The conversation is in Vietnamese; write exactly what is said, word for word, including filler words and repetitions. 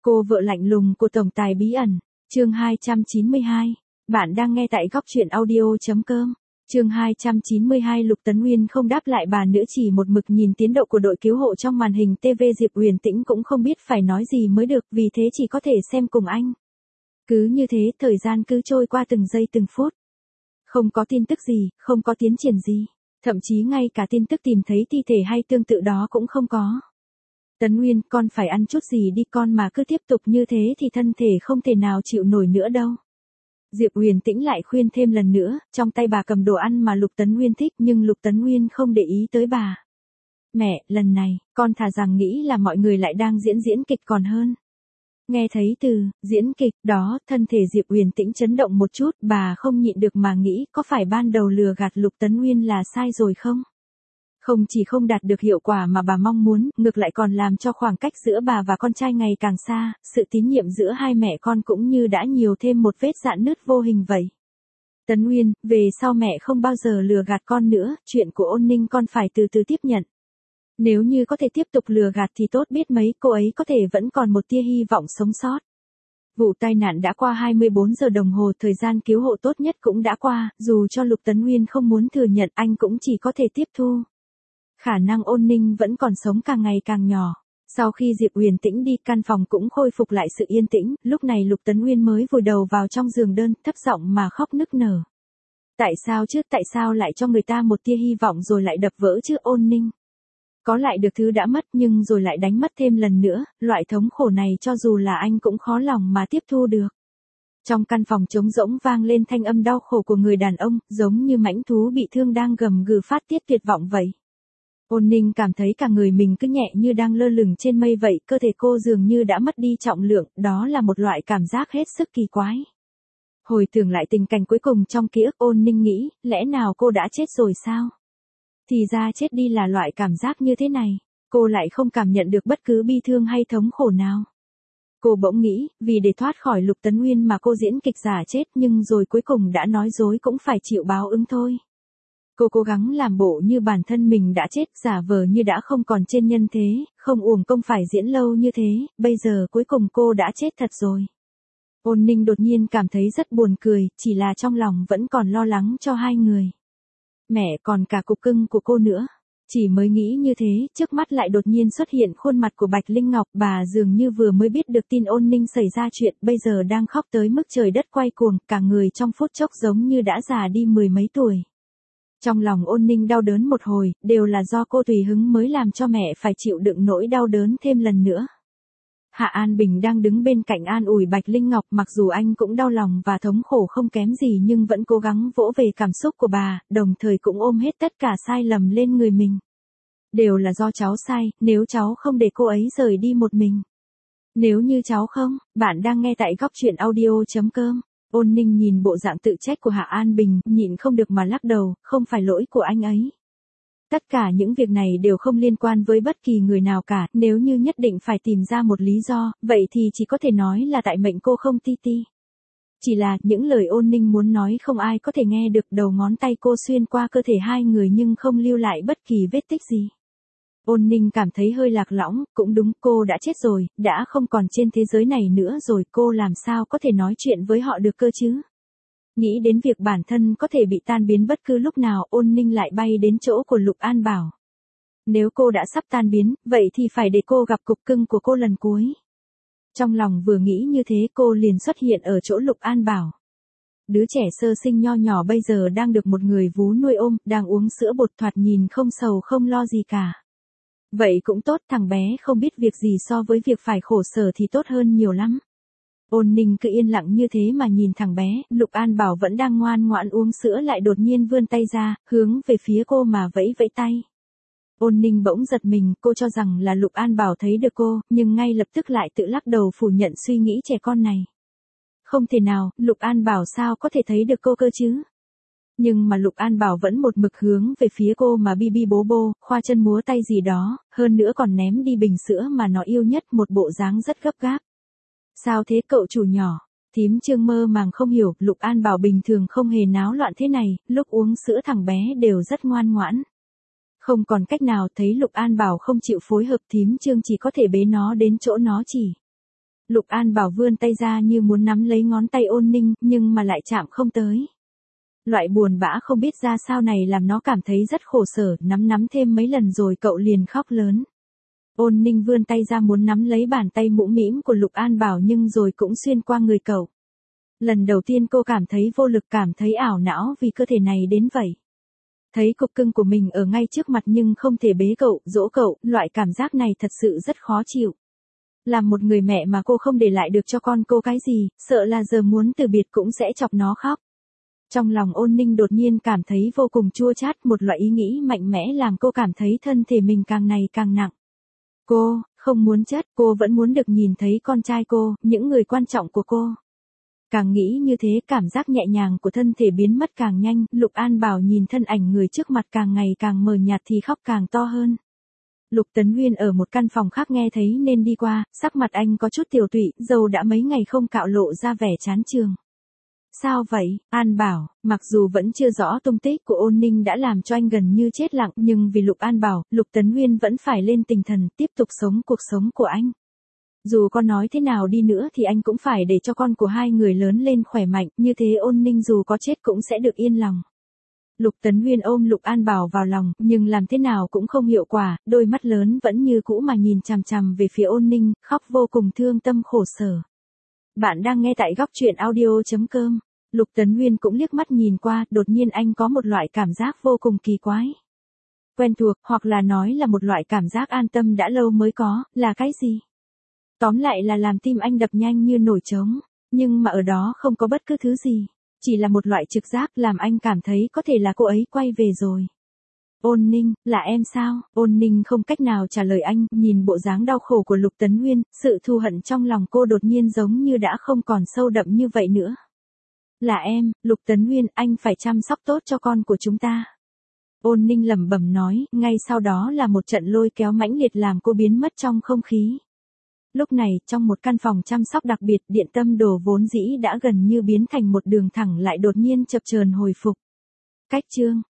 Cô vợ lạnh lùng của tổng tài bí ẩn, chương hai trăm chín mươi hai. Bạn đang nghe tại góc truyện audio.com. Chương hai trăm chín mươi hai. Lục Tấn Nguyên không đáp lại bà nữa, chỉ một mực nhìn tiến độ của đội cứu hộ trong màn hình ti vi. Diệp Uyển Tĩnh cũng không biết phải nói gì mới được, vì thế chỉ có thể xem cùng anh. Cứ như thế, thời gian cứ trôi qua từng giây từng phút. Không có tin tức gì, không có tiến triển gì. Thậm chí ngay cả tin tức tìm thấy thi thể hay tương tự đó cũng không có. Tấn Nguyên, con phải ăn chút gì đi con, mà cứ tiếp tục như thế thì thân thể không thể nào chịu nổi nữa đâu. Diệp Uyển Tĩnh lại khuyên thêm lần nữa, trong tay bà cầm đồ ăn mà Lục Tấn Nguyên thích, nhưng Lục Tấn Nguyên không để ý tới bà. Mẹ, lần này, con thà rằng nghĩ là mọi người lại đang diễn diễn kịch còn hơn. Nghe thấy từ diễn kịch đó, thân thể Diệp Uyển Tĩnh chấn động một chút, bà không nhịn được mà nghĩ có phải ban đầu lừa gạt Lục Tấn Nguyên là sai rồi không? Không chỉ không đạt được hiệu quả mà bà mong muốn, ngược lại còn làm cho khoảng cách giữa bà và con trai ngày càng xa, sự tín nhiệm giữa hai mẹ con cũng như đã nhiều thêm một vết rạn nứt vô hình vậy. Tấn Nguyên, về sau mẹ không bao giờ lừa gạt con nữa, chuyện của Ôn Ninh con phải từ từ tiếp nhận. Nếu như có thể tiếp tục lừa gạt thì tốt biết mấy, cô ấy có thể vẫn còn một tia hy vọng sống sót. Vụ tai nạn đã qua hai mươi bốn giờ đồng hồ, thời gian cứu hộ tốt nhất cũng đã qua, dù cho Lục Tấn Nguyên không muốn thừa nhận, anh cũng chỉ có thể tiếp thu. Khả năng Ôn Ninh vẫn còn sống càng ngày càng nhỏ. Sau khi Diệp Uyển Tĩnh đi, căn phòng cũng khôi phục lại sự yên tĩnh, lúc này Lục Tấn Nguyên mới vùi đầu vào trong giường đơn, thấp giọng mà khóc nức nở. Tại sao chứ, tại sao lại cho người ta một tia hy vọng rồi lại đập vỡ chứ Ôn Ninh? Có lại được thứ đã mất nhưng rồi lại đánh mất thêm lần nữa, loại thống khổ này cho dù là anh cũng khó lòng mà tiếp thu được. Trong căn phòng trống rỗng vang lên thanh âm đau khổ của người đàn ông, giống như mãnh thú bị thương đang gầm gừ phát tiết tuyệt vọng vậy. Ôn Ninh cảm thấy cả người mình cứ nhẹ như đang lơ lửng trên mây vậy, cơ thể cô dường như đã mất đi trọng lượng, đó là một loại cảm giác hết sức kỳ quái. Hồi tưởng lại tình cảnh cuối cùng trong ký ức, Ôn Ninh nghĩ, lẽ nào cô đã chết rồi sao? Thì ra chết đi là loại cảm giác như thế này, cô lại không cảm nhận được bất cứ bi thương hay thống khổ nào. Cô bỗng nghĩ, vì để thoát khỏi Lục Tấn Nguyên mà cô diễn kịch giả chết, nhưng rồi cuối cùng đã nói dối cũng phải chịu báo ứng thôi. Cô cố gắng làm bộ như bản thân mình đã chết, giả vờ như đã không còn trên nhân thế, không uổng công phải diễn lâu như thế, bây giờ cuối cùng cô đã chết thật rồi. Ôn Ninh đột nhiên cảm thấy rất buồn cười, chỉ là trong lòng vẫn còn lo lắng cho hai người. Mẹ còn cả cục cưng của cô nữa. Chỉ mới nghĩ như thế, trước mắt lại đột nhiên xuất hiện khuôn mặt của Bạch Linh Ngọc, bà dường như vừa mới biết được tin Ôn Ninh xảy ra chuyện, bây giờ đang khóc tới mức trời đất quay cuồng, cả người trong phút chốc giống như đã già đi mười mấy tuổi. Trong lòng Ôn Ninh đau đớn một hồi, đều là do cô tùy hứng mới làm cho mẹ phải chịu đựng nỗi đau đớn thêm lần nữa. Hạ An Bình đang đứng bên cạnh an ủi Bạch Linh Ngọc, mặc dù anh cũng đau lòng và thống khổ không kém gì nhưng vẫn cố gắng vỗ về cảm xúc của bà, đồng thời cũng ôm hết tất cả sai lầm lên người mình. Đều là do cháu sai, nếu cháu không để cô ấy rời đi một mình. Nếu như cháu không, bạn đang nghe tại góc truyện audio.com. Ôn Ninh nhìn bộ dạng tự trách của Hạ An Bình, nhịn không được mà lắc đầu, không phải lỗi của anh ấy. Tất cả những việc này đều không liên quan với bất kỳ người nào cả, nếu như nhất định phải tìm ra một lý do, vậy thì chỉ có thể nói là tại mệnh cô không ti ti. Chỉ là, những lời Ôn Ninh muốn nói không ai có thể nghe được, đầu ngón tay cô xuyên qua cơ thể hai người nhưng không lưu lại bất kỳ vết tích gì. Ôn Ninh cảm thấy hơi lạc lõng, cũng đúng, cô đã chết rồi, đã không còn trên thế giới này nữa rồi, cô làm sao có thể nói chuyện với họ được cơ chứ? Nghĩ đến việc bản thân có thể bị tan biến bất cứ lúc nào, Ôn Ninh lại bay đến chỗ của Lục An Bảo. Nếu cô đã sắp tan biến, vậy thì phải để cô gặp cục cưng của cô lần cuối. Trong lòng vừa nghĩ như thế, cô liền xuất hiện ở chỗ Lục An Bảo. Đứa trẻ sơ sinh nho nhỏ bây giờ đang được một người vú nuôi ôm, đang uống sữa bột, thoạt nhìn không sầu không lo gì cả. Vậy cũng tốt, thằng bé không biết việc gì so với việc phải khổ sở thì tốt hơn nhiều lắm. Ôn Ninh cứ yên lặng như thế mà nhìn thằng bé, Lục An Bảo vẫn đang ngoan ngoãn uống sữa lại đột nhiên vươn tay ra, hướng về phía cô mà vẫy vẫy tay. Ôn Ninh bỗng giật mình, cô cho rằng là Lục An Bảo thấy được cô, nhưng ngay lập tức lại tự lắc đầu phủ nhận suy nghĩ trẻ con này. Không thể nào, Lục An Bảo sao có thể thấy được cô cơ chứ? Nhưng mà Lục An Bảo vẫn một mực hướng về phía cô mà bi bi bố bô, khoa chân múa tay gì đó, hơn nữa còn ném đi bình sữa mà nó yêu nhất, một bộ dáng rất gấp gáp. Sao thế cậu chủ nhỏ? Thím Trương mơ màng không hiểu, Lục An Bảo bình thường không hề náo loạn thế này, lúc uống sữa thằng bé đều rất ngoan ngoãn. Không còn cách nào, thấy Lục An Bảo không chịu phối hợp, thím Trương chỉ có thể bế nó đến chỗ nó chỉ. Lục An Bảo vươn tay ra như muốn nắm lấy ngón tay Ôn Ninh, nhưng mà lại chạm không tới. Loại buồn bã không biết ra sao này làm nó cảm thấy rất khổ sở, nắm nắm thêm mấy lần rồi cậu liền khóc lớn. Ôn Ninh vươn tay ra muốn nắm lấy bàn tay mũm mĩm của Lục An Bảo nhưng rồi cũng xuyên qua người cậu. Lần đầu tiên cô cảm thấy vô lực, cảm thấy ảo não vì cơ thể này đến vậy. Thấy cục cưng của mình ở ngay trước mặt nhưng không thể bế cậu, dỗ cậu, loại cảm giác này thật sự rất khó chịu. Làm một người mẹ mà cô không để lại được cho con cô cái gì, sợ là giờ muốn từ biệt cũng sẽ chọc nó khóc. Trong lòng Ôn Ninh đột nhiên cảm thấy vô cùng chua chát, một loại ý nghĩ mạnh mẽ làm cô cảm thấy thân thể mình càng ngày càng nặng. Cô, không muốn chết, cô vẫn muốn được nhìn thấy con trai cô, những người quan trọng của cô. Càng nghĩ như thế, cảm giác nhẹ nhàng của thân thể biến mất càng nhanh, Lục An Bảo nhìn thân ảnh người trước mặt càng ngày càng mờ nhạt thì khóc càng to hơn. Lục Tấn Nguyên ở một căn phòng khác nghe thấy nên đi qua, sắc mặt anh có chút tiều tụy, dầu đã mấy ngày không cạo lộ ra vẻ chán chường. Sao vậy, An Bảo, mặc dù vẫn chưa rõ tung tích của Ôn Ninh đã làm cho anh gần như chết lặng, nhưng vì Lục An Bảo, Lục Tấn Nguyên vẫn phải lên tinh thần, tiếp tục sống cuộc sống của anh. Dù con nói thế nào đi nữa thì anh cũng phải để cho con của hai người lớn lên khỏe mạnh, như thế Ôn Ninh dù có chết cũng sẽ được yên lòng. Lục Tấn Nguyên ôm Lục An Bảo vào lòng, nhưng làm thế nào cũng không hiệu quả, đôi mắt lớn vẫn như cũ mà nhìn chằm chằm về phía Ôn Ninh, khóc vô cùng thương tâm khổ sở. Bạn đang nghe tại góc truyện audio chấm com. Lục Tấn Nguyên cũng liếc mắt nhìn qua, đột nhiên anh có một loại cảm giác vô cùng kỳ quái. Quen thuộc, hoặc là nói là một loại cảm giác an tâm đã lâu mới có, là cái gì? Tóm lại là làm tim anh đập nhanh như nổi trống, nhưng mà ở đó không có bất cứ thứ gì. Chỉ là một loại trực giác làm anh cảm thấy có thể là cô ấy quay về rồi. Ôn Ninh, là em sao? Ôn Ninh không cách nào trả lời anh, nhìn bộ dáng đau khổ của Lục Tấn Nguyên, sự thù hận trong lòng cô đột nhiên giống như đã không còn sâu đậm như vậy nữa. Là em, Lục Tấn Nguyên, anh phải chăm sóc tốt cho con của chúng ta. Ôn Ninh lẩm bẩm nói, ngay sau đó là một trận lôi kéo mãnh liệt làm cô biến mất trong không khí. Lúc này, trong một căn phòng chăm sóc đặc biệt, điện tâm đồ vốn dĩ đã gần như biến thành một đường thẳng lại đột nhiên chập chờn hồi phục. Cách chương